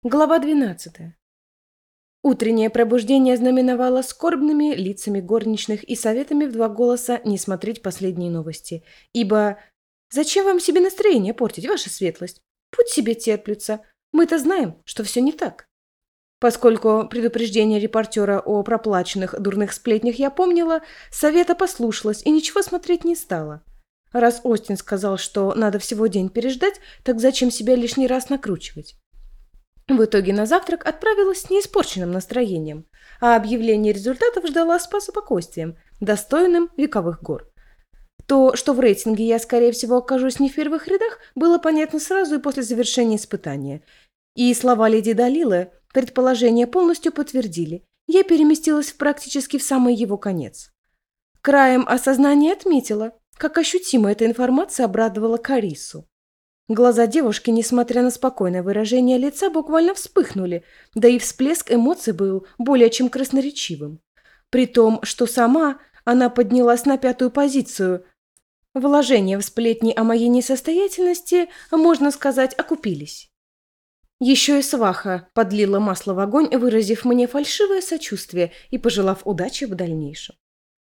Глава 12. Утреннее пробуждение знаменовало скорбными лицами горничных и советами в два голоса не смотреть последние новости. Ибо зачем вам себе настроение портить, ваша светлость? Пусть себе терплются. Мы-то знаем, что все не так. Поскольку предупреждение репортера о проплаченных дурных сплетнях я помнила, совета послушалась и ничего смотреть не стала. Раз Остин сказал, что надо всего день переждать, так зачем себя лишний раз накручивать? В итоге на завтрак отправилась с неиспорченным настроением, а объявление результатов ждала с спокойствием, достойным вековых гор. То, что в рейтинге я, скорее всего, окажусь не в первых рядах, было понятно сразу и после завершения испытания. И слова леди Далилы предположение полностью подтвердили. Я переместилась практически в самый его конец. Краем осознания отметила, как ощутимо эта информация обрадовала Карису. Глаза девушки, несмотря на спокойное выражение лица, буквально вспыхнули, да и всплеск эмоций был более чем красноречивым. При том, что сама она поднялась на пятую позицию. Вложения в сплетни о моей несостоятельности, можно сказать, окупились. Еще и сваха подлила масло в огонь, выразив мне фальшивое сочувствие и пожелав удачи в дальнейшем.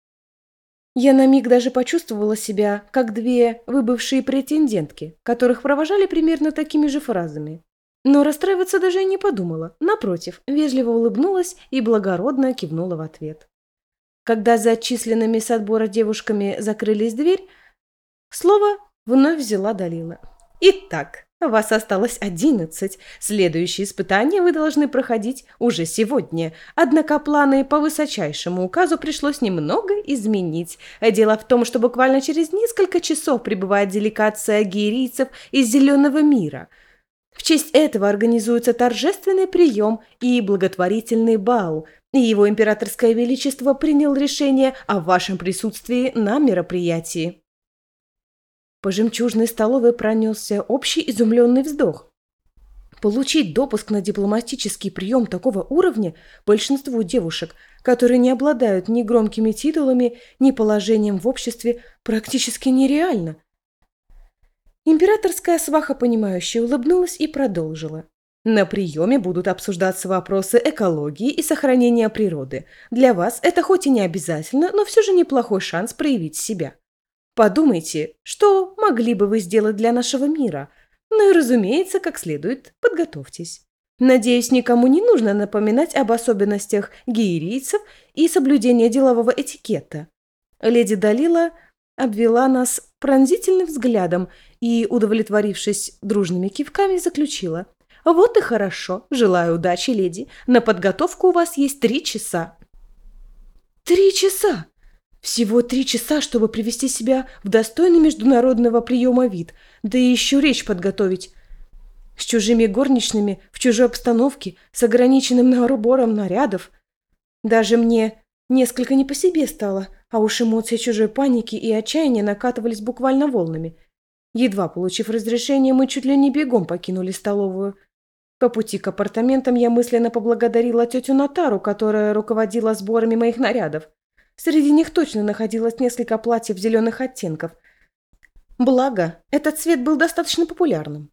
Я на миг даже почувствовала себя, как две выбывшие претендентки, которых провожали примерно такими же фразами. Но расстраиваться даже и не подумала. Напротив, вежливо улыбнулась и благородно кивнула в ответ. Когда за отчисленными с отбора девушками закрылись дверь, слово вновь взяла Далила. «Итак, вас осталось 11. Следующее испытание вы должны проходить уже сегодня. Однако планы по высочайшему указу пришлось немного изменить. Дело в том, что буквально через несколько часов прибывает делегация гиерийцев из Зеленого мира. В честь этого организуется торжественный прием и благотворительный бал, и его императорское величество принял решение о вашем присутствии на мероприятии». По жемчужной столовой пронесся общий изумленный вздох. Получить допуск на дипломатический прием такого уровня большинству девушек, которые не обладают ни громкими титулами, ни положением в обществе, практически нереально. Императорская сваха, понимающе улыбнулась и продолжила. На приеме будут обсуждаться вопросы экологии и сохранения природы. Для вас это хоть и не обязательно, но все же неплохой шанс проявить себя. Подумайте, что могли бы вы сделать для нашего мира. Ну и, разумеется, как следует, подготовьтесь. Надеюсь, никому не нужно напоминать об особенностях гиерийцев и соблюдения делового этикета. Леди Далила обвела нас пронзительным взглядом и, удовлетворившись дружными кивками, заключила. «Вот и хорошо. Желаю удачи, леди. На подготовку у вас есть 3 часа». 3 часа! Всего 3 часа, чтобы привести себя в достойный международного приема вид, да и еще речь подготовить. С чужими горничными, в чужой обстановке, с ограниченным набором нарядов. Даже мне несколько не по себе стало, а уж эмоции чужой паники и отчаяния накатывались буквально волнами. Едва получив разрешение, мы чуть ли не бегом покинули столовую. По пути к апартаментам я мысленно поблагодарила тетю Натару, которая руководила сборами моих нарядов. Среди них точно находилось несколько платьев зеленых оттенков. Благо, этот цвет был достаточно популярным.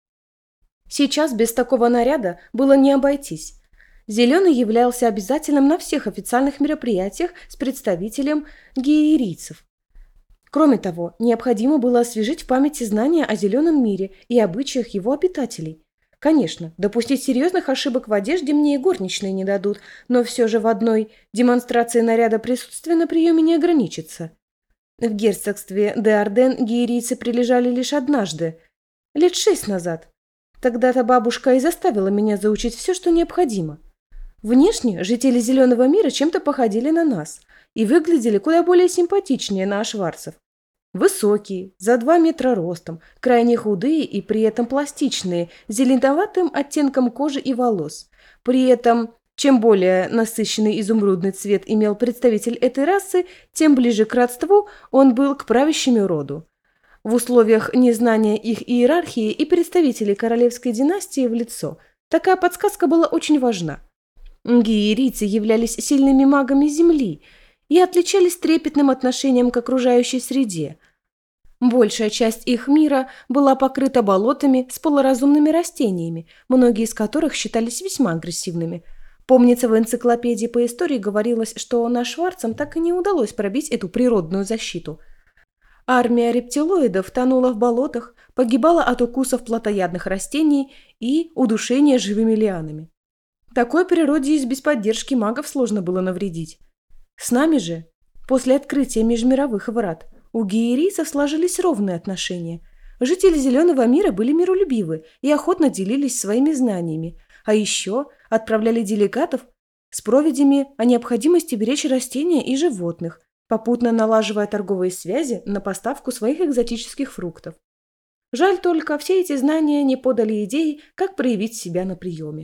Сейчас без такого наряда было не обойтись. Зеленый являлся обязательным на всех официальных мероприятиях с представителем гиерийцев. Кроме того, необходимо было освежить в памяти знания о зеленом мире и обычаях его обитателей. Конечно, допустить серьезных ошибок в одежде мне и горничные не дадут, но все же в одной демонстрации наряда присутствия на приеме не ограничится. В герцогстве де Арден гиерийцы прилежали лишь однажды, лет 6 назад. Тогда-то бабушка и заставила меня заучить все, что необходимо. Внешне жители Зеленого мира чем-то походили на нас и выглядели куда более симпатичнее на шварцев. Высокие, за 2 метра ростом, крайне худые и при этом пластичные, зеленоватым оттенком кожи и волос. При этом, чем более насыщенный изумрудный цвет имел представитель этой расы, тем ближе к родству он был к правящему роду. В условиях незнания их иерархии и представителей королевской династии в лицо такая подсказка была очень важна. Гиерийцы являлись сильными магами Земли и отличались трепетным отношением к окружающей среде. Большая часть их мира была покрыта болотами с полуразумными растениями, многие из которых считались весьма агрессивными. Помнится, в энциклопедии по истории говорилось, что нашварцам так и не удалось пробить эту природную защиту. Армия рептилоидов тонула в болотах, погибала от укусов плотоядных растений и удушения живыми лианами. Такой природе и без поддержки магов сложно было навредить. С нами же, после открытия межмировых врат, у гиерийцев сложились ровные отношения. Жители Зеленого мира были миролюбивы и охотно делились своими знаниями, а еще отправляли делегатов с проповедями о необходимости беречь растения и животных, попутно налаживая торговые связи на поставку своих экзотических фруктов. Жаль только, все эти знания не подали идеи, как проявить себя на приеме.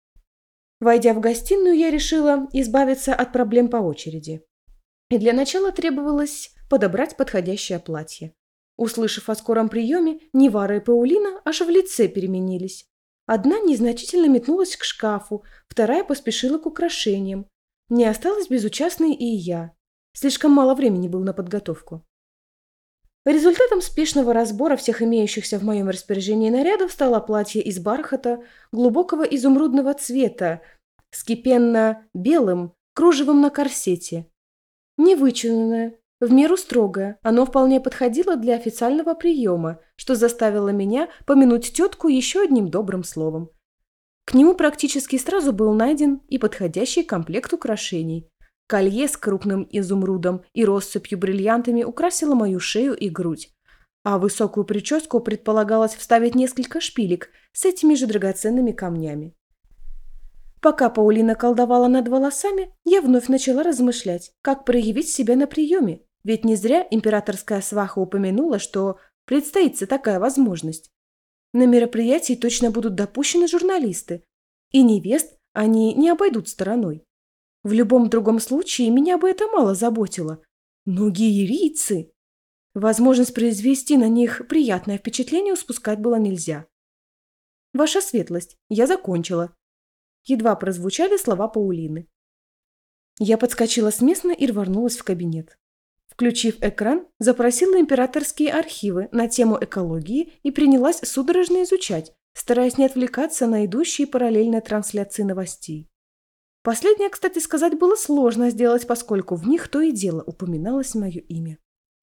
Войдя в гостиную, я решила избавиться от проблем по очереди. И для начала требовалось подобрать подходящее платье. Услышав о скором приеме, Нивара и Паулина аж в лице переменились. Одна незначительно метнулась к шкафу, вторая поспешила к украшениям. Не осталась безучастной и я. Слишком мало времени было на подготовку. Результатом спешного разбора всех имеющихся в моем распоряжении нарядов стало платье из бархата глубокого изумрудного цвета с кипенно-белым кружевом на корсете. Невычурное, в меру строгое, оно вполне подходило для официального приема, что заставило меня помянуть тетку еще одним добрым словом. К нему практически сразу был найден и подходящий комплект украшений. Колье с крупным изумрудом и россыпью бриллиантами украсило мою шею и грудь, а в высокую прическу предполагалось вставить несколько шпилек с этими же драгоценными камнями. Пока Паулина колдовала над волосами, я вновь начала размышлять, как проявить себя на приеме, ведь не зря императорская сваха упомянула, что предстоится такая возможность. На мероприятии точно будут допущены журналисты, и невест они не обойдут стороной. В любом другом случае меня бы это мало заботило. Но гиерийцы... Возможность произвести на них приятное впечатление упускать было нельзя. «Ваша светлость, я закончила». Едва прозвучали слова Паулины. Я подскочила с места и рванулась в кабинет. Включив экран, запросила императорские архивы на тему экологии и принялась судорожно изучать, стараясь не отвлекаться на идущие параллельно трансляции новостей. Последнее, кстати сказать, было сложно сделать, поскольку в них то и дело упоминалось мое имя.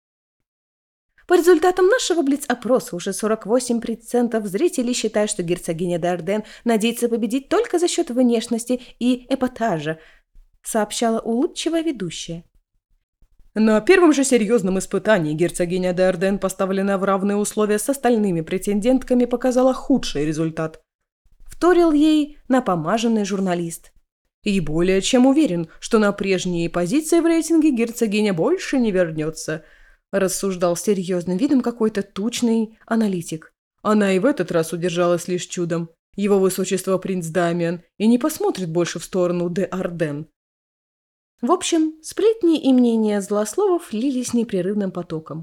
По результатам нашего блиц-опроса уже 48% зрителей считают, что герцогиня Д'Арден надеется победить только за счет внешности и эпатажа, сообщала улыбчивая ведущая. На первом же серьезном испытании герцогиня Д'Арден, поставлена в равные условия с остальными претендентками, показала худший результат. Вторил ей напомаженный журналист. И более чем уверен, что на прежние позиции в рейтинге герцогиня больше не вернется, рассуждал с серьезным видом какой-то тучный аналитик. Она и в этот раз удержалась лишь чудом. Его высочество принц Дамиан и не посмотрит больше в сторону Д'Арден. В общем, сплетни и мнения злословов лились непрерывным потоком.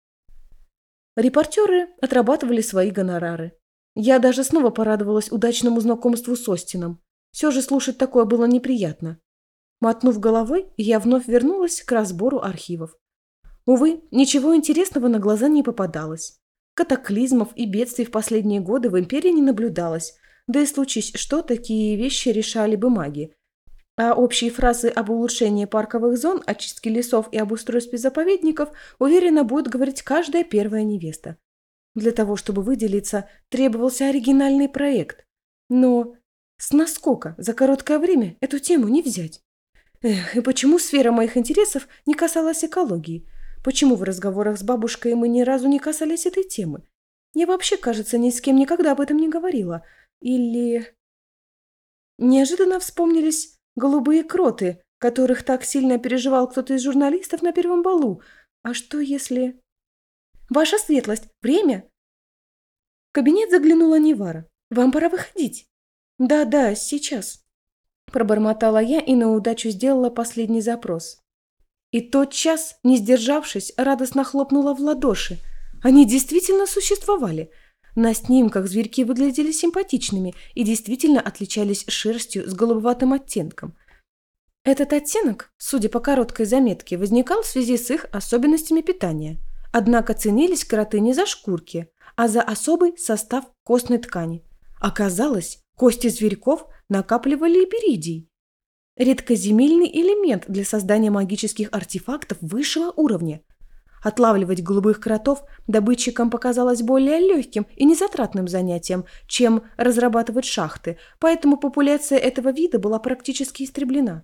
Репортеры отрабатывали свои гонорары. Я даже снова порадовалась удачному знакомству с Остином. Все же слушать такое было неприятно. Мотнув головой, я вновь вернулась к разбору архивов. Увы, ничего интересного на глаза не попадалось. Катаклизмов и бедствий в последние годы в империи не наблюдалось, да и случись что, такие вещи решали бы маги. А общие фразы об улучшении парковых зон, очистке лесов и обустройстве заповедников уверенно будет говорить каждая первая невеста. Для того, чтобы выделиться, требовался оригинальный проект. Но с наскока за короткое время эту тему не взять? Эх, и почему сфера моих интересов не касалась экологии? Почему в разговорах с бабушкой мы ни разу не касались этой темы? Я вообще, кажется, ни с кем никогда об этом не говорила. Или... Неожиданно вспомнились голубые кроты, которых так сильно переживал кто-то из журналистов на первом балу. А что если... «Ваша светлость, время?» В кабинет заглянула Нивара. «Вам пора выходить». «Да, сейчас», – пробормотала я и на удачу сделала последний запрос. И тотчас, не сдержавшись, радостно хлопнула в ладоши. Они действительно существовали. На снимках зверьки выглядели симпатичными и действительно отличались шерстью с голубоватым оттенком. Этот оттенок, судя по короткой заметке, возникал в связи с их особенностями питания. Однако ценились кроты не за шкурки, а за особый состав костной ткани. Оказалось, кости зверьков накапливали иберидий. Редкоземельный элемент для создания магических артефактов высшего уровня. Отлавливать голубых кротов добытчикам показалось более легким и незатратным занятием, чем разрабатывать шахты, поэтому популяция этого вида была практически истреблена.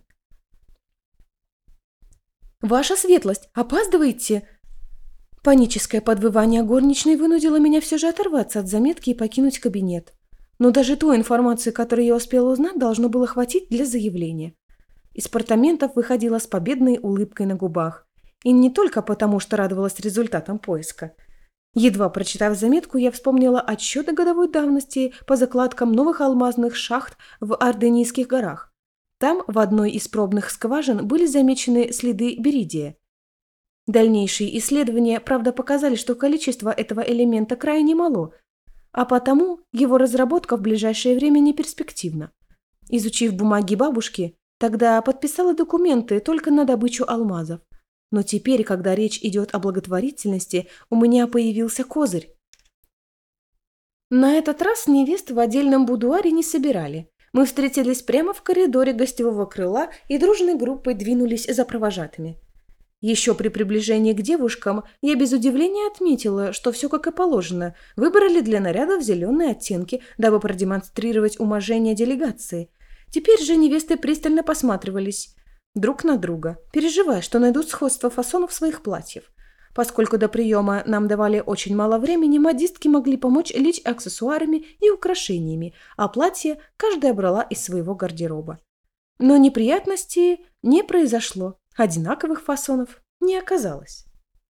«Ваша светлость, опаздываете?» Паническое подвывание горничной вынудило меня все же оторваться от заметки и покинуть кабинет. Но даже той информации, которую я успела узнать, должно было хватить для заявления. Из апартаментов выходила с победной улыбкой на губах. И не только потому, что радовалась результатам поиска. Едва прочитав заметку, я вспомнила отчеты годовой давности по закладкам новых алмазных шахт в Арденийских горах. Там в одной из пробных скважин были замечены следы беридия. Дальнейшие исследования, правда, показали, что количество этого элемента крайне мало, а потому его разработка в ближайшее время не перспективна. Изучив бумаги бабушки, тогда подписала документы только на добычу алмазов. Но теперь, когда речь идет о благотворительности, у меня появился козырь. На этот раз невест в отдельном будуаре не собирали. Мы встретились прямо в коридоре гостевого крыла и дружной группой двинулись за провожатыми. Еще при приближении к девушкам я без удивления отметила, что все как и положено. Выбрали для нарядов зеленые оттенки, дабы продемонстрировать уважение делегации. Теперь же невесты пристально посматривались друг на друга, переживая, что найдут сходство фасонов своих платьев. Поскольку до приема нам давали очень мало времени, модистки могли помочь лишь аксессуарами и украшениями, а платье каждая брала из своего гардероба. Но неприятностей не произошло, одинаковых фасонов не оказалось.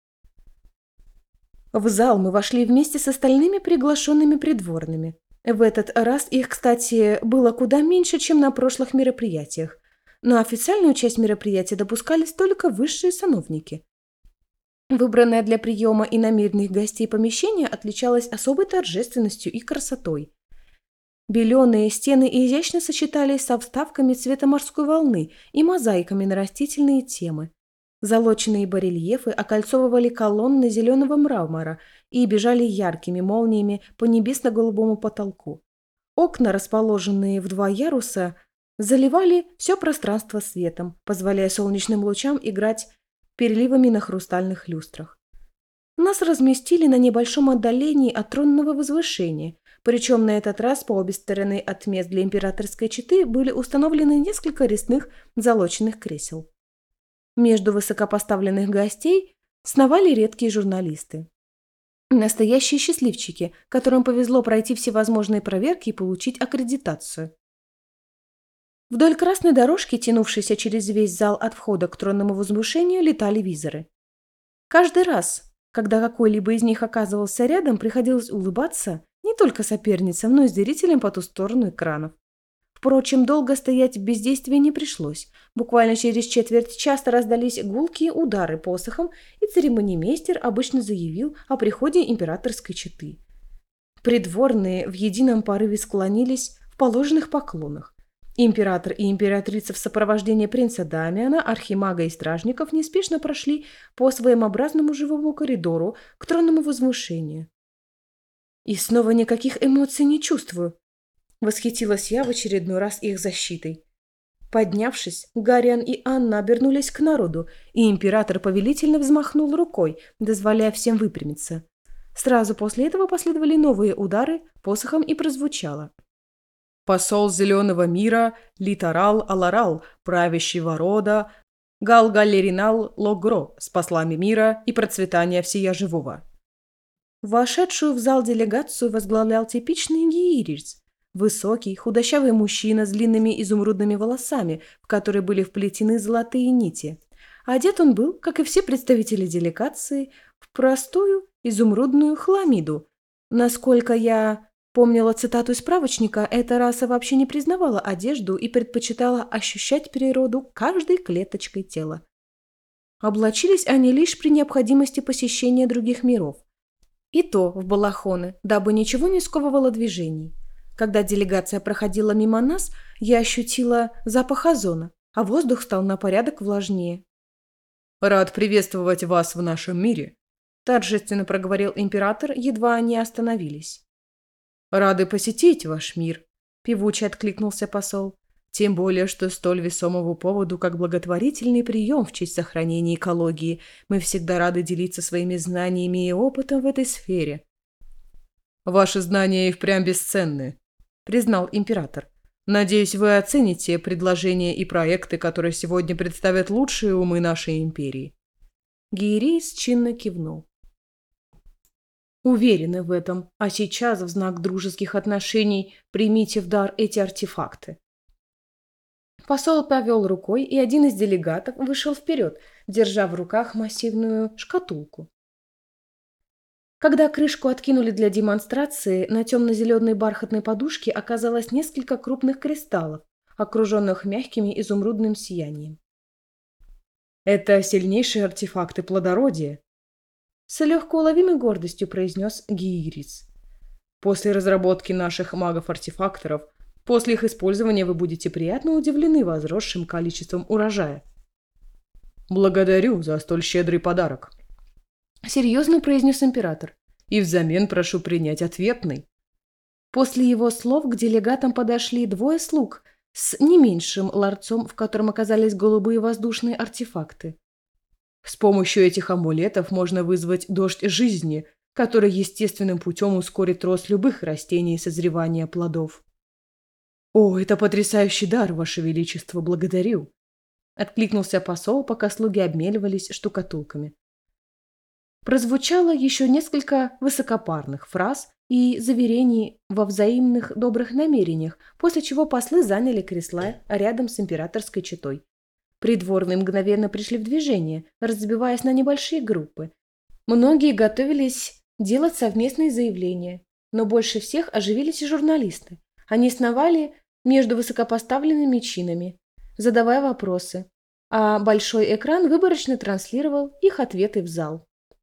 В зал мы вошли вместе с остальными приглашенными придворными. В этот раз их, кстати, было куда меньше, чем на прошлых мероприятиях. На официальную часть мероприятия допускались только высшие сановники. Выбранное для приема иномирных гостей помещение отличалось особой торжественностью и красотой. Беленые стены изящно сочетались со вставками цвета морской волны и мозаиками на растительные темы. Золоченые барельефы окольцовывали колонны зеленого мрамора и бежали яркими молниями по небесно-голубому потолку. Окна, расположенные в 2 яруса, заливали все пространство светом, позволяя солнечным лучам играть переливами на хрустальных люстрах. Нас разместили на небольшом отдалении от тронного возвышения, причем на этот раз по обе стороны от мест для императорской четы были установлены несколько резных золоченых кресел. Между высокопоставленных гостей сновали редкие журналисты. Настоящие счастливчики, которым повезло пройти всевозможные проверки и получить аккредитацию. Вдоль красной дорожки, тянувшейся через весь зал от входа к тронному возвышению, летали визоры. Каждый раз, когда какой-либо из них оказывался рядом, приходилось улыбаться не только соперницам, но и зрителям по ту сторону экранов. Впрочем, долго стоять в бездействии не пришлось. Буквально через четверть часа раздались гулкие удары посохом, и церемонимейстер обычно заявил о приходе императорской четы. Придворные в едином порыве склонились в положенных поклонах. Император и императрица в сопровождении принца Дамиана, архимага и стражников неспешно прошли по своеобразному живому коридору к тронному возвышению. «И снова никаких эмоций не чувствую», — восхитилась я в очередной раз их защитой. Поднявшись, Гариан и Анна обернулись к народу, и император повелительно взмахнул рукой, дозволяя всем выпрямиться. Сразу после этого последовали новые удары посохом и прозвучало: «Посол Зеленого мира Литарал Аларал, правящего рода Галгалеринал Логро, с послами мира и процветания всея живого». Вошедшую в зал делегацию возглавлял типичный гиирец. Высокий, худощавый мужчина с длинными изумрудными волосами, в которые были вплетены золотые нити. Одет он был, как и все представители делегации, в простую изумрудную хламиду. Насколько я помнила цитату из справочника, эта раса вообще не признавала одежду и предпочитала ощущать природу каждой клеточкой тела. Облачились они лишь при необходимости посещения других миров. И то в балахоны, дабы ничего не сковывало движений. Когда делегация проходила мимо нас, я ощутила запах озона, а воздух стал на порядок влажнее. «Рад приветствовать вас в нашем мире», торжественно проговорил император, едва они остановились. «Рады посетить ваш мир», – певуче откликнулся посол. «Тем более, что столь весомому поводу, как благотворительный прием в честь сохранения экологии, мы всегда рады делиться своими знаниями и опытом в этой сфере». «Ваши знания и впрямь бесценны», – признал император. «Надеюсь, вы оцените предложения и проекты, которые сегодня представят лучшие умы нашей империи». Гиерейс чинно кивнул. «Уверены в этом, а сейчас в знак дружеских отношений примите в дар эти артефакты». Посол повел рукой, и один из делегатов вышел вперед, держа в руках массивную шкатулку. Когда крышку откинули для демонстрации, на темно-зеленой бархатной подушке оказалось несколько крупных кристаллов, окруженных мягким изумрудным сиянием. «Это сильнейшие артефакты плодородия», — с легко уловимой гордостью произнес Гиерис. «После разработки наших магов-артефакторов, после их использования вы будете приятно удивлены возросшим количеством урожая». «Благодарю за столь щедрый подарок», — серьезно произнес император. «И взамен прошу принять ответный». После его слов к делегатам подошли двое слуг с не меньшим ларцом, в котором оказались голубые воздушные артефакты. «С помощью этих амулетов можно вызвать дождь жизни, который естественным путем ускорит рост любых растений и созревание плодов». «О, это потрясающий дар, Ваше Величество, благодарю!» — откликнулся посол, пока слуги обменивались штукатулками. Прозвучало еще несколько высокопарных фраз и заверений во взаимных добрых намерениях, после чего послы заняли кресла рядом с императорской четой. Придворные мгновенно пришли в движение, разбиваясь на небольшие группы. Многие готовились делать совместные заявления, но больше всех оживились и журналисты. Они сновали между высокопоставленными чинами, задавая вопросы, а большой экран выборочно транслировал их ответы в зал.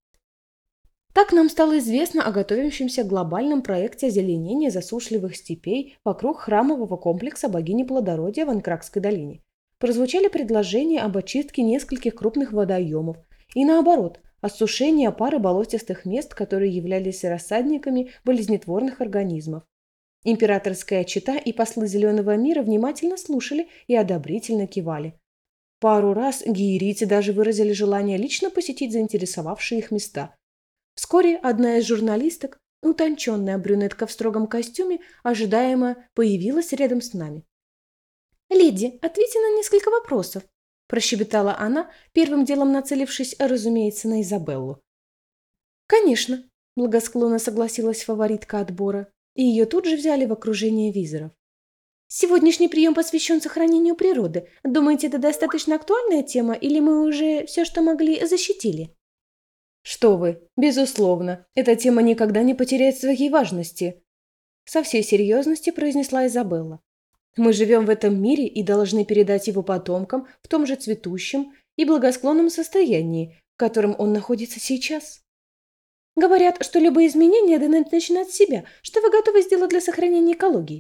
Так нам стало известно о готовящемся глобальном проекте озеленения засушливых степей вокруг храмового комплекса богини плодородия в Анкракской долине. Прозвучали предложения об очистке нескольких крупных водоемов и, наоборот, осушения пары болотистых мест, которые являлись рассадниками болезнетворных организмов. Императорская чета и послы Зеленого мира внимательно слушали и одобрительно кивали. Пару раз гиерийцы даже выразили желание лично посетить заинтересовавшие их места. Вскоре одна из журналисток, утонченная брюнетка в строгом костюме, ожидаемо появилась рядом с нами. «Леди, ответьте на несколько вопросов», – прощебетала она, первым делом нацелившись, разумеется, на Изабеллу. «Конечно», – благосклонно согласилась фаворитка отбора, и ее тут же взяли в окружение визоров. «Сегодняшний прием посвящен сохранению природы. Думаете, это достаточно актуальная тема, или мы уже все, что могли, защитили?» «Что вы, безусловно, эта тема никогда не потеряет своей важности», – со всей серьезностью произнесла Изабелла. «Мы живем в этом мире и должны передать его потомкам в том же цветущем и благосклонном состоянии, в котором он находится сейчас. Говорят, что любые изменения должны начинать с себя. Что вы готовы сделать для сохранения экологии?»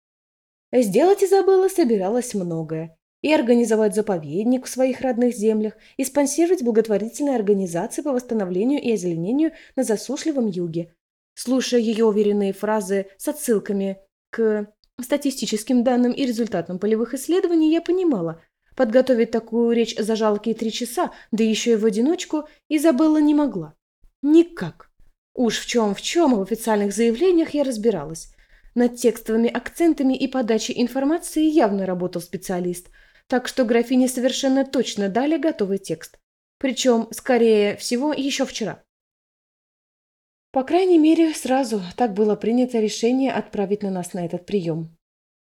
Сделать Изабелла собиралась многое. И организовать заповедник в своих родных землях, и спонсировать благотворительные организации по восстановлению и озеленению на засушливом юге. Слушая ее уверенные фразы с отсылками к статистическим данным и результатам полевых исследований, я понимала, подготовить такую речь за жалкие 3 часа, да еще и в одиночку, Изабелла не могла. Никак. Уж в чем, а в официальных заявлениях я разбиралась. Над текстовыми акцентами и подачей информации явно работал специалист, так что графине совершенно точно дали готовый текст. Причем, скорее всего, еще вчера. По крайней мере, сразу так было принято решение отправить на нас на этот прием.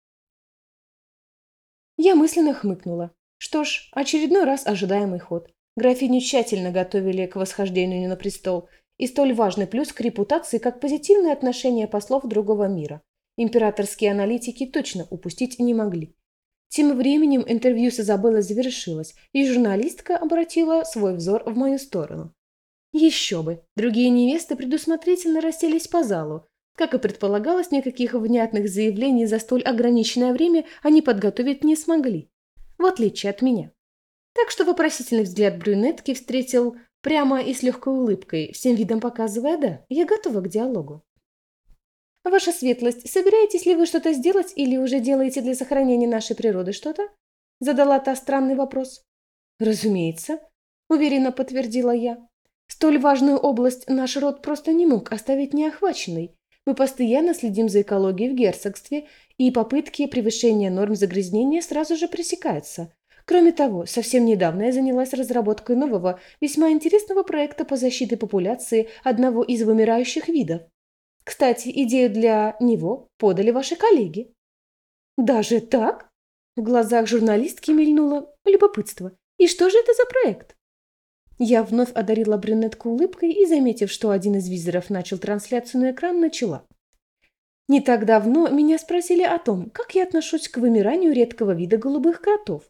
Я мысленно хмыкнула. Что ж, очередной раз ожидаемый ход. Графиню тщательно готовили к восхождению на престол, и столь важный плюс к репутации, как позитивное отношение послов другого мира. Императорские аналитики точно упустить не могли. Тем временем интервью с Изабеллой завершилось, и журналистка обратила свой взор в мою сторону. Еще бы, другие невесты предусмотрительно расселись по залу. Как и предполагалось, никаких внятных заявлений за столь ограниченное время они подготовить не смогли, в отличие от меня. Так что вопросительный взгляд брюнетки встретил Прямо и с легкой улыбкой, всем видом показывая «да, я готова к диалогу». «Ваша светлость, собираетесь ли вы что-то сделать или уже делаете для сохранения нашей природы что-то?» Задала та странный вопрос. «Разумеется», – уверенно подтвердила я. «Столь важную область наш род просто не мог оставить неохваченной. Мы постоянно следим за экологией в герцогстве, и попытки превышения норм загрязнения сразу же пресекаются. Кроме того, совсем недавно я занялась разработкой нового, весьма интересного проекта по защите популяции одного из вымирающих видов. Кстати, идею для него подали ваши коллеги». «Даже так?» В глазах журналистки мелькнуло любопытство. «И что же это за проект?» Я вновь одарила брюнетку улыбкой и, заметив, что один из визоров начал трансляцию на экран, начала. Не так давно меня спросили о том, как я отношусь к вымиранию редкого вида голубых кротов.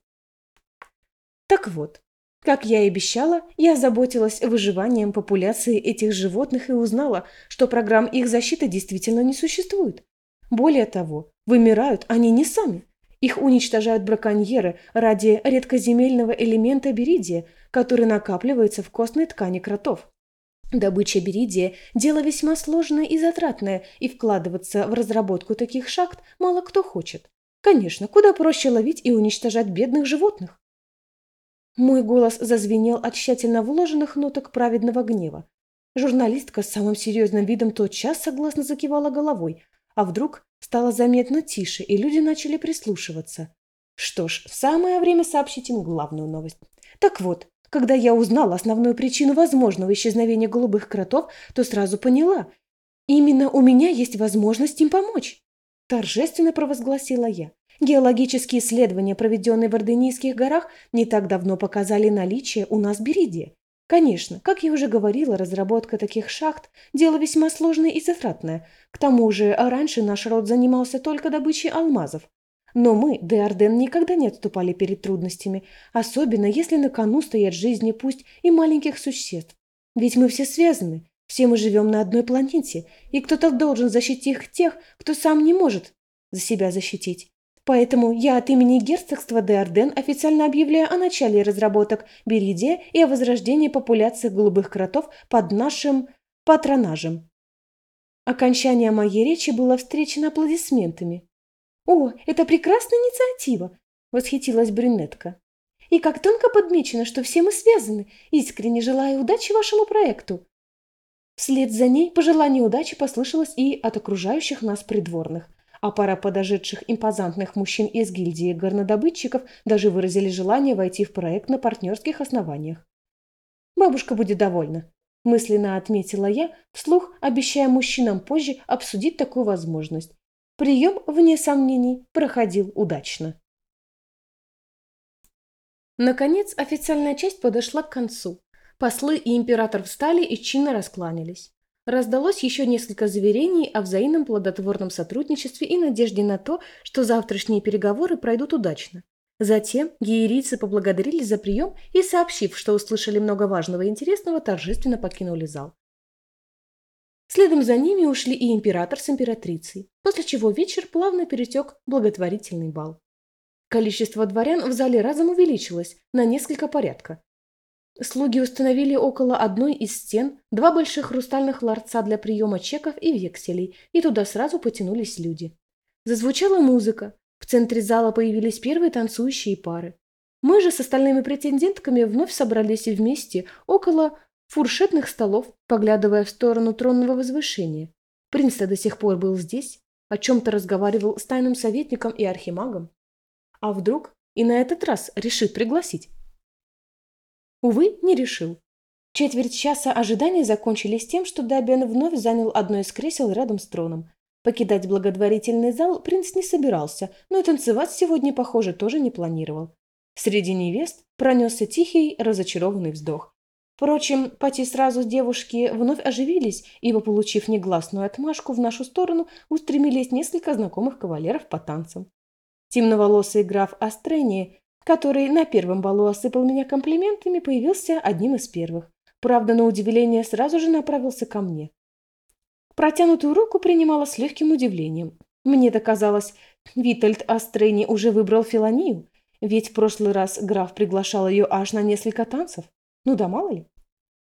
Так вот, как я и обещала, я заботилась выживанием популяции этих животных и узнала, что программ их защиты действительно не существует. Более того, вымирают они не сами. Их уничтожают браконьеры ради редкоземельного элемента беридия, который накапливается в костной ткани кротов. Добыча беридия – дело весьма сложное и затратное, и вкладываться в разработку таких шахт мало кто хочет. Конечно, куда проще ловить и уничтожать бедных животных. Мой голос зазвенел от тщательно вложенных ноток праведного гнева. Журналистка с самым серьезным видом тотчас согласно закивала головой, а вдруг стало заметно тише, и люди начали прислушиваться. Что ж, самое время сообщить им главную новость. Так вот, когда я узнала основную причину возможного исчезновения голубых кротов, то сразу поняла. Именно у меня есть возможность им помочь. Торжественно провозгласила я. Геологические исследования, проведенные в Орденийских горах, не так давно показали наличие у нас беридия. Конечно, как я уже говорила, разработка таких шахт – дело весьма сложное и затратное. К тому же, раньше наш род занимался только добычей алмазов. Но мы, Деарден, никогда не отступали перед трудностями, особенно если на кону стоят жизни пусть и маленьких существ. Ведь мы все связаны, все мы живем на одной планете, и кто-то должен защитить тех, кто сам не может за себя защитить. Поэтому я от имени герцогства Деарден официально объявляю о начале разработок беридия и о возрождении популяции голубых кротов под нашим патронажем. Окончание моей речи было встречено аплодисментами. «О, это прекрасная инициатива!» – восхитилась брюнетка. «И как тонко подмечено, что все мы связаны. Искренне желаю удачи вашему проекту!» Вслед за ней пожелание удачи послышалось и от окружающих нас придворных, а пара подошедших импозантных мужчин из гильдии горнодобытчиков даже выразили желание войти в проект на партнерских основаниях. «Бабушка будет довольна», – мысленно отметила я, вслух обещая мужчинам позже обсудить такую возможность. Прием, вне сомнений, проходил удачно. Наконец, официальная часть подошла к концу. Послы и император встали и чинно раскланялись. Раздалось еще несколько заверений о взаимном плодотворном сотрудничестве и надежде на то, что завтрашние переговоры пройдут удачно. Затем гиерийцы поблагодарили за прием и, сообщив, что услышали много важного и интересного, торжественно покинули зал. Следом за ними ушли и император с императрицей, после чего вечер плавно перетек в благотворительный бал. Количество дворян в зале разом увеличилось на несколько порядка. Слуги установили около одной из стен два больших хрустальных ларца для приема чеков и векселей, и туда сразу потянулись люди. Зазвучала музыка, в центре зала появились первые танцующие пары. Мы же с остальными претендентками вновь собрались вместе около фуршетных столов, поглядывая в сторону тронного возвышения. Принц-то до сих пор был здесь, о чем-то разговаривал с тайным советником и архимагом. А вдруг и на этот раз решит пригласить? Увы, не решил. Четверть часа ожидания закончились тем, что Дабиан вновь занял одно из кресел рядом с троном. Покидать благотворительный зал принц не собирался, но и танцевать сегодня, похоже, тоже не планировал. Среди невест пронесся тихий, разочарованный вздох. Впрочем, почти сразу девушки вновь оживились, ибо, получив негласную отмашку в нашу сторону, устремились несколько знакомых кавалеров по танцам. Темноволосый граф Астрения, который на первом балу осыпал меня комплиментами, появился одним из первых. Правда, на удивление, сразу же направился ко мне. Протянутую руку принимала с легким удивлением. Мне-то казалось, Витальд Астрени уже выбрал Филонию, ведь в прошлый раз граф приглашал ее аж на несколько танцев. Ну да мало ли.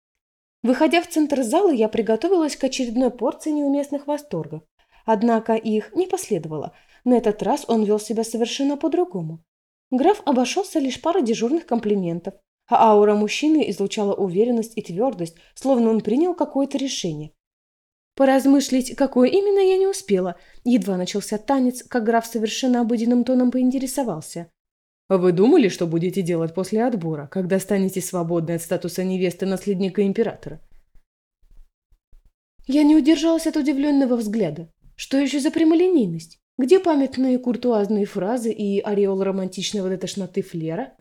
Выходя в центр зала, я приготовилась к очередной порции неуместных восторгов. Однако их не последовало. На этот раз он вел себя совершенно по-другому. Граф обошелся лишь парой дежурных комплиментов, а аура мужчины излучала уверенность и твердость, словно он принял какое-то решение. Поразмыслить, какое именно, я не успела. Едва начался танец, как граф совершенно обыденным тоном поинтересовался. «А вы думали, что будете делать после отбора, когда станете свободной от статуса невесты наследника императора?» Я не удержалась от удивленного взгляда. Что еще за прямолинейность? Где памятные куртуазные фразы и ореол романтичного до тошноты флера?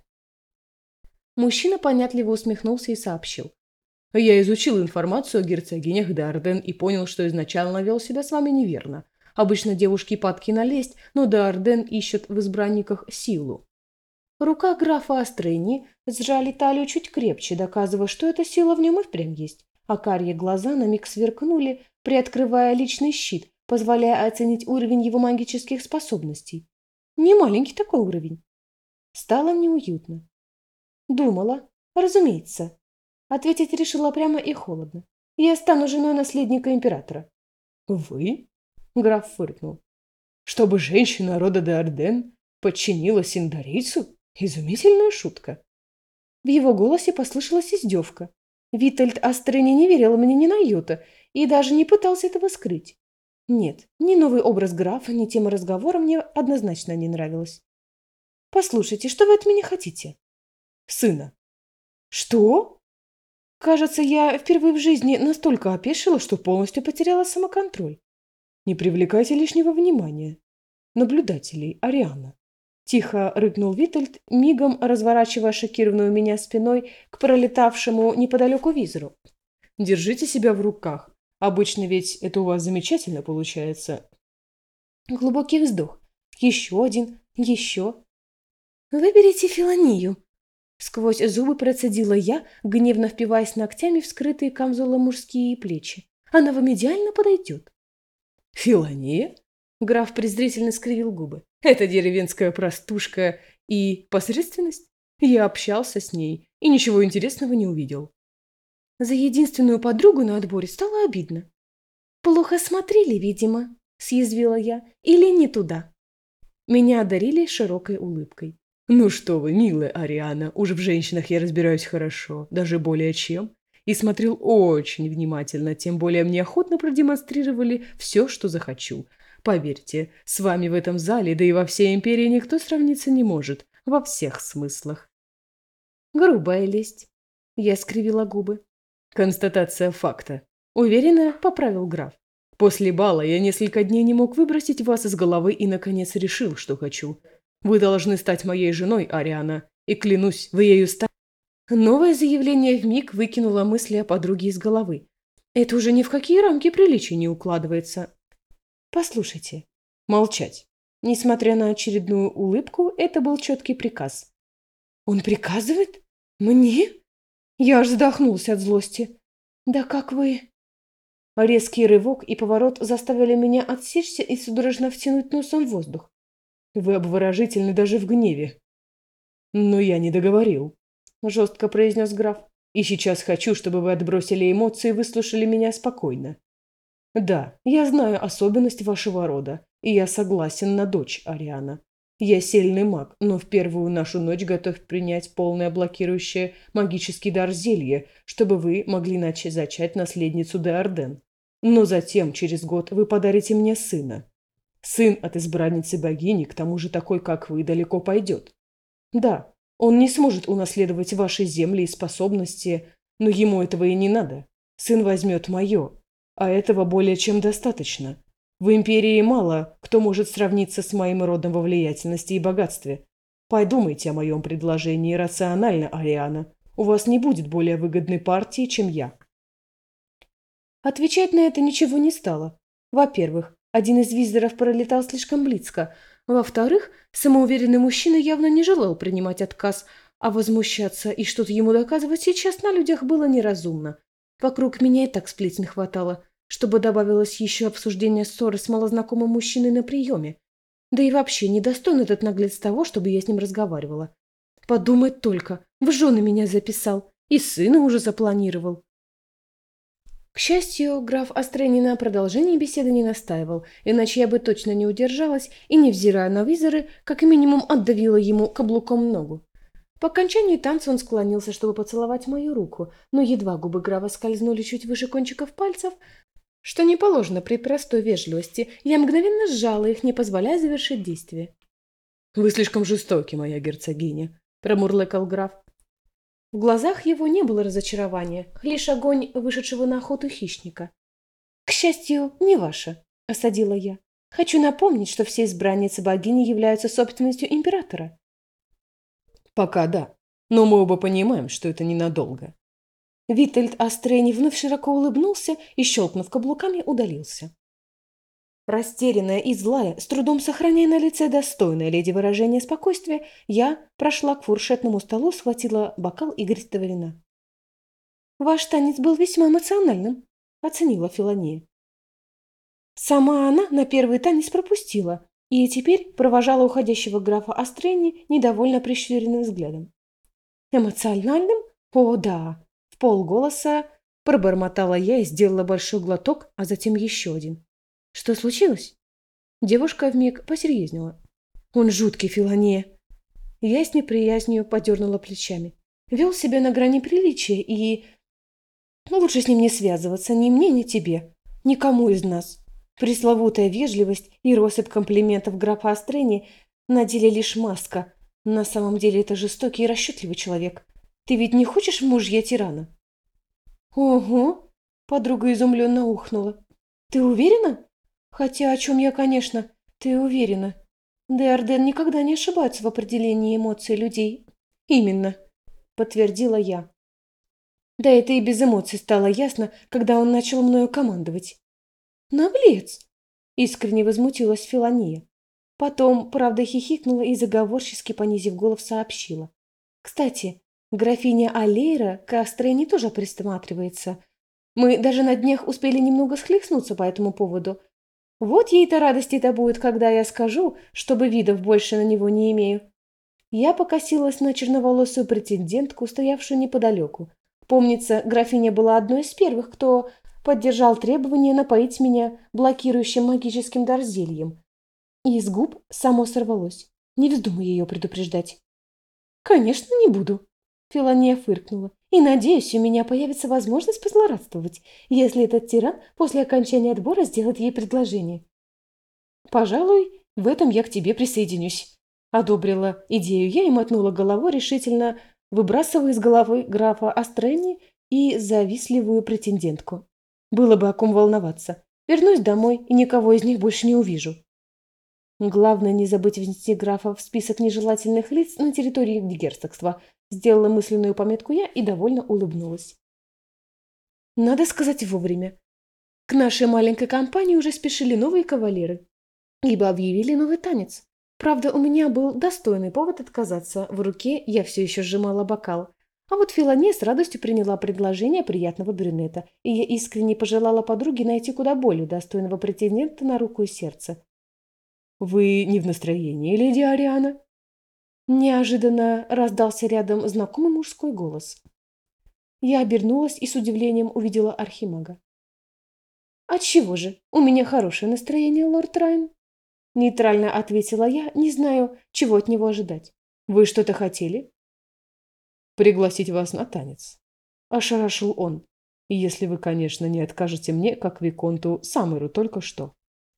Мужчина понятливо усмехнулся и сообщил. «Я изучил информацию о герцогинях Д'Арден и понял, что изначально вел себя с вами неверно. Обычно девушки падки на лесть, но Д'Арден ищет в избранниках силу». Рука графа Астрени сжали талию чуть крепче, доказывая, что эта сила в нем и впрямь есть, а карие глаза на миг сверкнули, приоткрывая личный щит, позволяя оценить уровень его магических способностей. Не маленький такой уровень. Стало неуютно. Думала, разумеется. Ответить решила прямо и холодно. Я стану женой наследника императора. Вы? Граф фыркнул. Чтобы женщина рода Д'Арден подчинила синдарийцу? Изумительная шутка. В его голосе послышалась издевка. Витальд Астрени не верил мне ни на йота и даже не пытался этого скрыть. Нет, ни новый образ графа, ни тема разговора мне однозначно не нравилась. «Послушайте, что вы от меня хотите?» «Сына». «Что?» Кажется, я впервые в жизни настолько опешила, что полностью потеряла самоконтроль. «Не привлекайте лишнего внимания. Наблюдателей, Ариана». Тихо рыкнул Витальд, мигом разворачивая шокированную меня спиной к пролетавшему неподалеку визору. «Держите себя в руках. Обычно ведь это у вас замечательно получается». Глубокий вздох. Еще один, еще. «Выберите Филонию». Сквозь зубы процедила я, гневно впиваясь ногтями в скрытые камзолом мужские плечи. «Она вам идеально подойдет». «Филония?» Граф презрительно скривил губы. «Это деревенская простушка и посредственность? Я общался с ней и ничего интересного не увидел». За единственную подругу на отборе стало обидно. «Плохо смотрели, видимо», — съязвила я, — «или не туда». Меня одарили широкой улыбкой. «Ну что вы, милая Ариана, уж в женщинах я разбираюсь хорошо, даже более чем. И смотрел очень внимательно, тем более мне охотно продемонстрировали все, что захочу. Поверьте, с вами в этом зале, да и во всей империи никто сравниться не может, во всех смыслах». «Грубая лесть», — я скривила губы. «Констатация факта», — уверенно поправил граф. «После бала я несколько дней не мог выбросить вас из головы и, наконец, решил, что хочу. Вы должны стать моей женой, Ариана, и, клянусь, вы ею станете». Новое заявление вмиг выкинуло мысли о подруге из головы. Это уже ни в какие рамки приличия не укладывается. «Послушайте». Молчать. Несмотря на очередную улыбку, это был четкий приказ. «Он приказывает? Мне?» Я аж задохнулся от злости. «Да как вы...» Резкий рывок и поворот заставили меня отсечься и судорожно втянуть носом в воздух. «Вы обворожительны даже в гневе». «Но я не договорил», — жестко произнес граф. «И сейчас хочу, чтобы вы отбросили эмоции и выслушали меня спокойно. Да, я знаю особенность вашего рода, и я согласен на дочь Ариана. Я сильный маг, но в первую нашу ночь готов принять полное блокирующее магический дар зелье, чтобы вы могли зачать наследницу Д'Арден. Но затем, через год, вы подарите мне сына. Сын от избранницы богини, к тому же такой, как вы, далеко пойдет. Да, он не сможет унаследовать ваши земли и способности, но ему этого и не надо. Сын возьмет мое, а этого более чем достаточно. В империи мало кто может сравниться с моим родом во влиятельности и богатстве. Подумайте о моем предложении рационально, Ариана. У вас не будет более выгодной партии, чем я». Отвечать на это ничего не стало. Во-первых, один из визоров пролетал слишком близко. Во-вторых, самоуверенный мужчина явно не желал принимать отказ, а возмущаться и что-то ему доказывать сейчас на людях было неразумно. Вокруг меня и так сплетен хватало, чтобы добавилось еще обсуждение ссоры с малознакомым мужчиной на приеме. Да и вообще недостоин этот наглец того, чтобы я с ним разговаривала. Подумать только, в жены меня записал и сына уже запланировал. счастью, граф Астрени на продолжении беседы не настаивал, иначе я бы точно не удержалась и, невзирая на визоры, как минимум отдавила ему каблуком ногу. По окончании танца он склонился, чтобы поцеловать мою руку, но едва губы графа скользнули чуть выше кончиков пальцев, что не положено при простой вежливости, я мгновенно сжала их, не позволяя завершить действие. «Вы слишком жестоки, моя герцогиня», — промурлыкал граф. В глазах его не было разочарования, лишь огонь вышедшего на охоту хищника. «К счастью, не ваше», — осадила я. «Хочу напомнить, что все избранницы богини являются собственностью императора». Пока да, но мы оба понимаем, что это ненадолго. Витальд Астрени вновь широко улыбнулся и, щелкнув каблуками, удалился. Растерянная и злая, с трудом сохраняя на лице достойное леди выражение спокойствия, я прошла к фуршетному столу, схватила бокал игристого вина. «Ваш танец был весьма эмоциональным», — оценила Филония. Сама она на первый танец пропустила и теперь провожала уходящего графа Астрени недовольно прищуренным взглядом. «Эмоциональным? О, да!» — в полголоса пробормотала я и сделала большой глоток, а затем еще один. «Что случилось?» Девушка вмиг посерьезнела. «Он жуткий, Филония!» Я с неприязнью подернула плечами. Вел себя на грани приличия и... Лучше с ним не связываться, ни мне, ни тебе. Никому из нас. Пресловутая вежливость и россыпь комплиментов графа Астрени на деле лишь маска. На самом деле это жестокий и расчетливый человек. Ты ведь не хочешь в мужья тирана? Ого! Подруга изумленно ухнула. Ты уверена? Хотя о чем я, конечно, ты уверена. Деарден никогда не ошибается в определении эмоций людей. Именно, подтвердила я. Да это и без эмоций стало ясно, когда он начал мною командовать. «Наглец!» – искренне возмутилась Филония. Потом, правда, хихикнула и заговорчески, понизив голос, сообщила. «Кстати, графиня Алейра к Астрене тоже присматривается. Мы даже на днях успели немного схлестнуться по этому поводу. Вот ей-то радости-то будет, когда я скажу, чтобы видов больше на него не имею». Я покосилась на черноволосую претендентку, стоявшую неподалеку. Помнится, графиня была одной из первых, кто поддержал требование напоить меня блокирующим магическим дар зельем. И из губ само сорвалось. Не вздумай ее предупреждать. «Конечно, не буду», — Филония фыркнула. «И надеюсь, у меня появится возможность позлорадствовать, если этот тиран после окончания отбора сделает ей предложение». «Пожалуй, в этом я к тебе присоединюсь», — одобрила идею я и мотнула головой, решительно выбрасывая из головы графа Астрени и завистливую претендентку. Было бы о ком волноваться. Вернусь домой и никого из них больше не увижу. Главное не забыть внести графа в список нежелательных лиц на территории герцогства. Сделала мысленную пометку я и довольно улыбнулась. Надо сказать вовремя. К нашей маленькой компании уже спешили новые кавалеры, ибо объявили новый танец. Правда, у меня был достойный повод отказаться. В руке я все еще сжимала бокал. А вот Филония с радостью приняла предложение приятного брюнета, и я искренне пожелала подруге найти куда более достойного претендента на руку и сердце. «Вы не в настроении, леди Ариана?» Неожиданно раздался рядом знакомый мужской голос. Я обернулась и с удивлением увидела архимага. «Отчего же? У меня хорошее настроение, лорд Райан», — нейтрально ответила я, не знаю, чего от него ожидать. «Вы что-то хотели?» «Пригласить вас на танец», — ошарашил он. «Если вы, конечно, не откажете мне, как виконту Саммеру только что».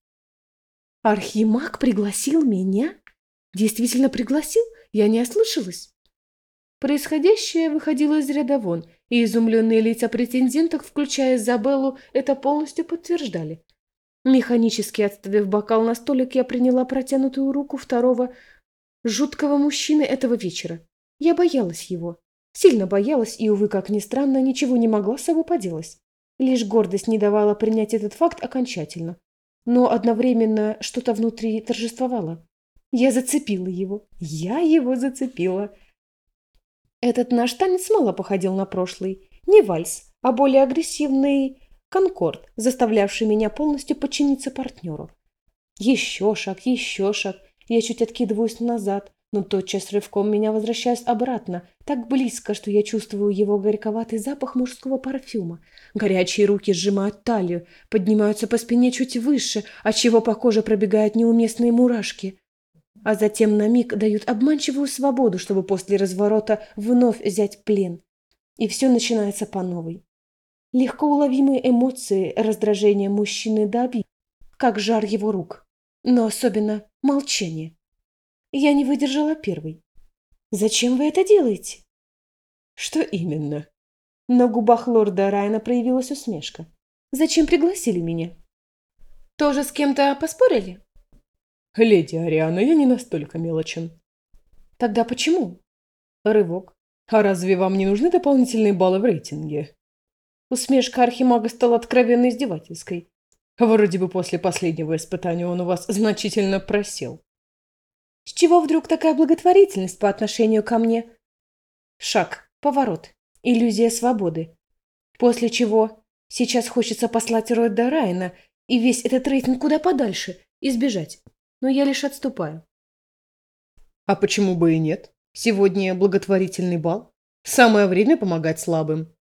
«Архимаг пригласил меня? Действительно пригласил? Я не ослышалась». Происходящее выходило из ряда вон, и изумленные лица претенденток, включая Изабеллу, это полностью подтверждали. Механически отставив бокал на столик, я приняла протянутую руку второго жуткого мужчины этого вечера. Я боялась его. Сильно боялась и, увы, как ни странно, ничего не могла с собой поделать. Лишь гордость не давала принять этот факт окончательно. Но одновременно что-то внутри торжествовало. Я зацепила его. Я его зацепила. Этот наш танец мало походил на прошлый. Не вальс, а более агрессивный конкорд, заставлявший меня полностью подчиниться партнеру. Еще шаг, я чуть откидываюсь назад. но тотчас рывком меня возвращаюсь обратно, так близко, что я чувствую его горьковатый запах мужского парфюма. Горячие руки сжимают талию, поднимаются по спине чуть выше, отчего по коже пробегают неуместные мурашки, а затем на миг дают обманчивую свободу, чтобы после разворота вновь взять плен. И все начинается по новой. Легко уловимые эмоции, раздражение мужчины до обид, как жар его рук, но особенно молчание. Я не выдержала первой. «Зачем вы это делаете?» Что именно? На губах лорда Райана проявилась усмешка. «Зачем пригласили меня?» «Тоже с кем-то поспорили?» Леди Ариана, я не настолько мелочен. «Тогда почему?» Рывок. А разве вам не нужны дополнительные баллы в рейтинге? Усмешка архимага стала откровенно издевательской. Вроде бы после последнего испытания он у вас значительно просел. «С чего вдруг такая благотворительность по отношению ко мне?» Шаг, поворот, иллюзия свободы. После чего сейчас хочется послать Ройда Райана и весь этот рейтинг куда подальше, избежать. Но я лишь отступаю. А почему бы и нет? Сегодня благотворительный бал. Самое время помогать слабым.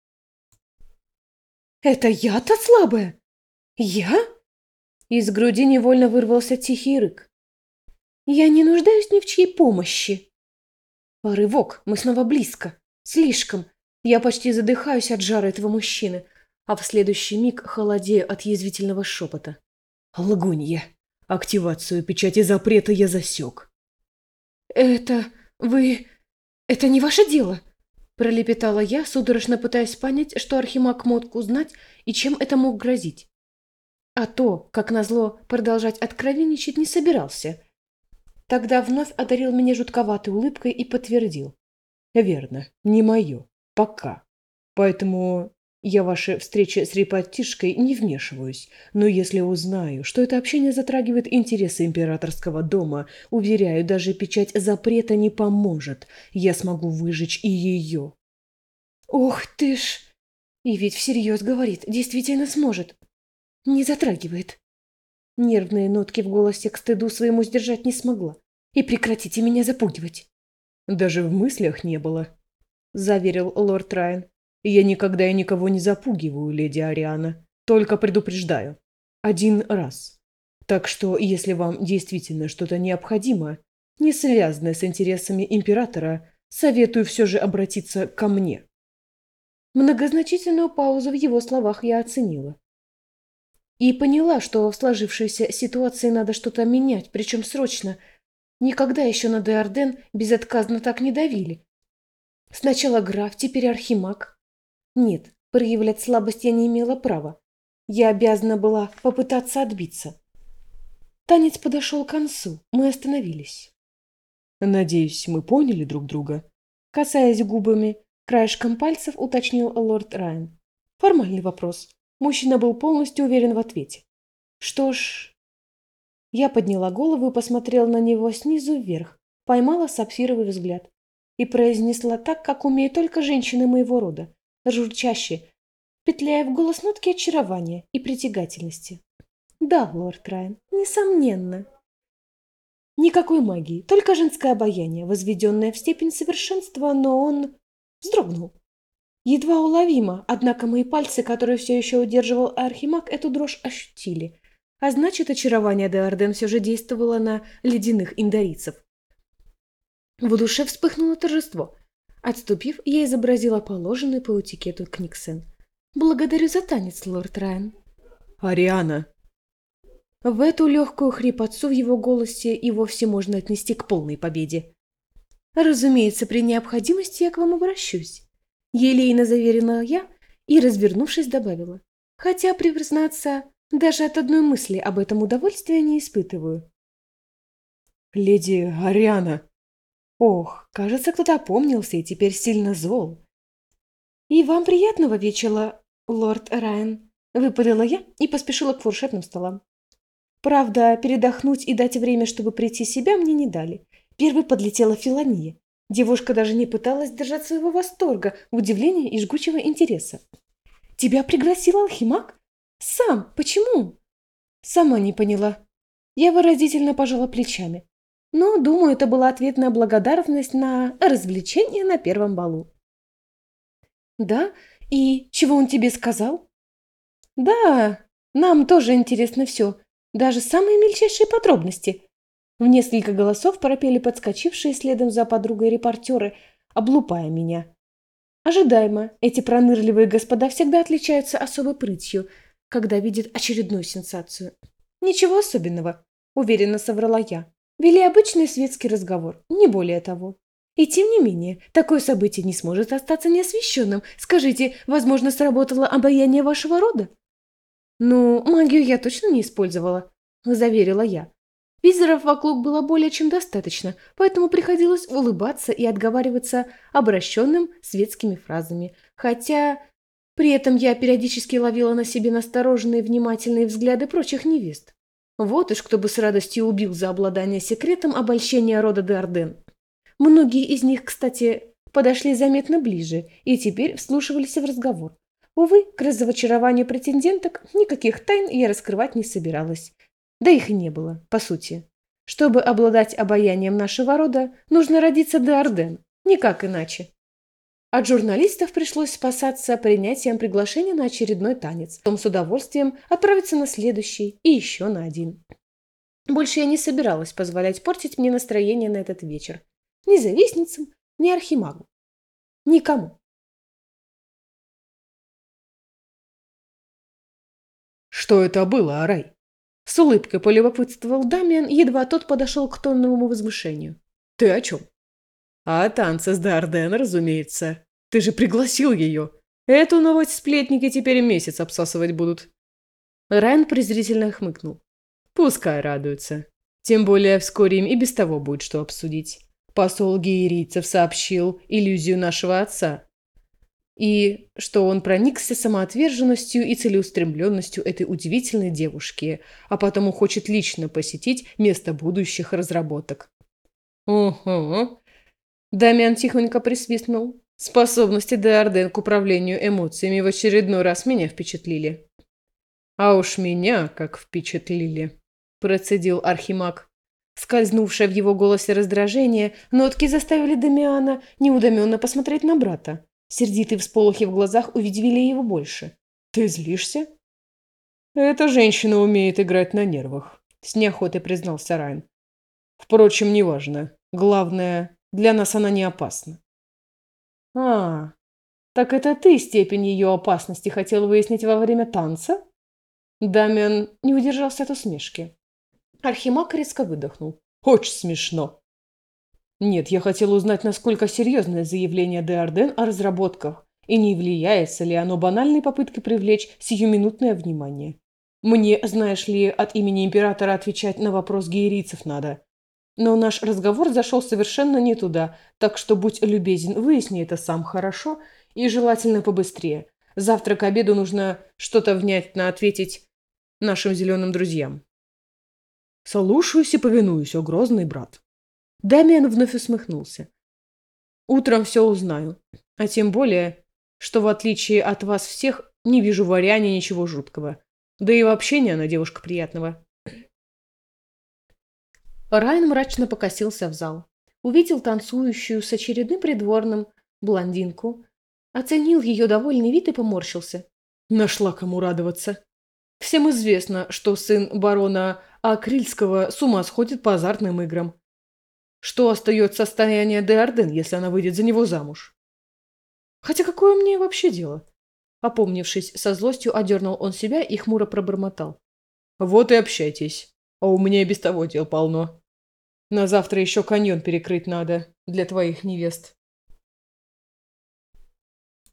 «Это я-то слабая? Я?» Из груди невольно вырвался тихий рык. «Я не нуждаюсь ни в чьей помощи». Рывок, мы снова близко. Слишком. Я почти задыхаюсь от жара этого мужчины, а в следующий миг холодею от язвительного шепота. Лгунья. Активацию печати запрета я засек. «Это... вы... это не ваше дело!» Пролепетала я, судорожно пытаясь понять, что архимаг мог узнать и чем это мог грозить. А то, как назло, продолжать откровенничать не собирался. Тогда вновь одарил меня жутковатой улыбкой и подтвердил. Верно, не мое. Пока. Поэтому я в ваши встречи с репатишкой не вмешиваюсь. Но если узнаю, что это общение затрагивает интересы императорского дома, уверяю, даже печать запрета не поможет. Я смогу выжечь и ее. «Ох ты ж!» И ведь всерьез говорит, действительно сможет. Не затрагивает. Нервные нотки в голосе к стыду своему сдержать не смогла. И прекратите меня запугивать. Даже в мыслях не было, заверил лорд Райан. Я никогда и никого не запугиваю, леди Ариана. Только предупреждаю. Один раз. Так что, если вам действительно что-то необходимо, не связанное с интересами императора, советую все же обратиться ко мне. Многозначительную паузу в его словах я оценила. И поняла, что в сложившейся ситуации надо что-то менять, причем срочно. Никогда еще на Деарден безотказно так не давили. Сначала граф, теперь архимаг. Нет, проявлять слабость я не имела права. Я обязана была попытаться отбиться. Танец подошел к концу, мы остановились. Надеюсь, мы поняли друг друга. Касаясь губами, краешком пальцев уточнил лорд Райан. Формальный вопрос. Мужчина был полностью уверен в ответе. Что ж... Я подняла голову и посмотрела на него снизу вверх, поймала сапфировый взгляд и произнесла так, как умеют только женщины моего рода, журчаще, петляя в голос нотки очарования и притягательности. Да, лорд Райан, несомненно. Никакой магии, только женское обаяние, возведенное в степень совершенства, но он вздрогнул. Едва уловимо, однако мои пальцы, которые все еще удерживал архимаг, эту дрожь ощутили. А значит, очарование Деарден все же действовало на ледяных индарийцев. В душе вспыхнуло торжество. Отступив, я изобразила положенный по этикету книгсен. «Благодарю за танец, лорд Райан». «Ариана!» В эту легкую хрипотцу в его голосе и вовсе можно отнести к полной победе. «Разумеется, при необходимости я к вам обращусь», — елейно заверила я и, развернувшись, добавила. «Хотя, признаться, даже от одной мысли об этом удовольствия не испытываю». «Леди Ариана!» Ох, кажется, кто-то опомнился и теперь сильно зол. «И вам приятного вечера, лорд Райан», — выпалила я и поспешила к фуршетным столам. Правда, передохнуть и дать время, чтобы прийти в себя, мне не дали. Первой подлетела Филания. Девушка даже не пыталась держать своего восторга, удивления и жгучего интереса. «Тебя пригласил алхимаг? Сам? Почему?» Сама не поняла. Я выразительно пожала плечами. Но, думаю, это была ответная благодарность на развлечение на первом балу. Да? И чего он тебе сказал? Да, нам тоже интересно все, даже самые мельчайшие подробности. В несколько голосов пропели подскочившие следом за подругой репортеры, облупая меня. Ожидаемо, эти пронырливые господа всегда отличаются особой прытью, когда видят очередную сенсацию. Ничего особенного, уверенно соврала я. Вели обычный светский разговор, не более того. И тем не менее, такое событие не сможет остаться неосвещенным. Скажите, возможно, сработало обаяние вашего рода? Ну, магию я точно не использовала, заверила я. Визоров вокруг было более чем достаточно, поэтому приходилось улыбаться и отговариваться обращенным светскими фразами. Хотя при этом я периодически ловила на себе настороженные внимательные взгляды прочих невест. Вот уж кто бы с радостью убил за обладание секретом обольщения рода де Арден. Многие из них, кстати, подошли заметно ближе и теперь вслушивались в разговор. Увы, к разочарованию претенденток никаких тайн я раскрывать не собиралась. Да их и не было, по сути. Чтобы обладать обаянием нашего рода, нужно родиться де Арден, никак иначе. От журналистов пришлось спасаться принятием приглашения на очередной танец, потом с удовольствием отправиться на следующий и еще на один. Больше я не собиралась позволять портить мне настроение на этот вечер. Ни завистницам, ни архимагу. Никому. Что это было, Арай? С улыбкой полюбопытствовал Дамиан, едва тот подошел к тонному возвышению. Ты о чем? О танце с Д'Арден, разумеется. Ты же пригласил ее. Эту новость сплетники теперь месяц обсасывать будут. Райан презрительно хмыкнул. Пускай радуются. Тем более вскоре им и без того будет что обсудить. Посол геерийцев сообщил иллюзию нашего отца. И что он проникся самоотверженностью и целеустремленностью этой удивительной девушки, а потому хочет лично посетить место будущих разработок. Угу. Дамиан тихонько присвистнул. Способности Деарден к управлению эмоциями в очередной раз меня впечатлили. А уж меня как впечатлили, процедил архимаг. Скользнувшее в его голосе раздражение, нотки заставили Дамиана неудоменно посмотреть на брата. Сердитые всполохи в глазах удивили его больше. «Ты злишься?» «Эта женщина умеет играть на нервах», — с неохотой признался Райан. «Впрочем, неважно. Главное, для нас она не опасна». «А, так это ты степень ее опасности хотел выяснить во время танца?» Дамиан не удержался от усмешки. Архимаг резко выдохнул. «Очень смешно». «Нет, я хотел узнать, насколько серьезное заявление Деарден о разработках, и не влияется ли оно банальной попыткой привлечь сиюминутное внимание. Мне, знаешь ли, от имени императора отвечать на вопрос геерийцев надо. Но наш разговор зашел совершенно не туда, так что будь любезен, выясни это сам хорошо и желательно побыстрее. Завтра к обеду нужно что-то внятно ответить нашим зеленым друзьям». «Слушаюсь и повинуюсь, о грозный брат». Дамиан вновь усмехнулся. «Утром все узнаю. А тем более, что в отличие от вас всех, не вижу в Ариане ничего жуткого. Да и вообще не она девушка приятного». Райан мрачно покосился в зал. Увидел танцующую с очередным придворным блондинку, оценил ее довольный вид и поморщился. Нашла кому радоваться. Всем известно, что сын барона Акрильского с ума сходит по азартным играм. Что остается состояние Деарден, если она выйдет за него замуж? Хотя какое мне вообще дело? Опомнившись, со злостью одернул он себя и хмуро пробормотал. Вот и общайтесь. А у меня и без того дел полно. На завтра еще каньон перекрыть надо для твоих невест.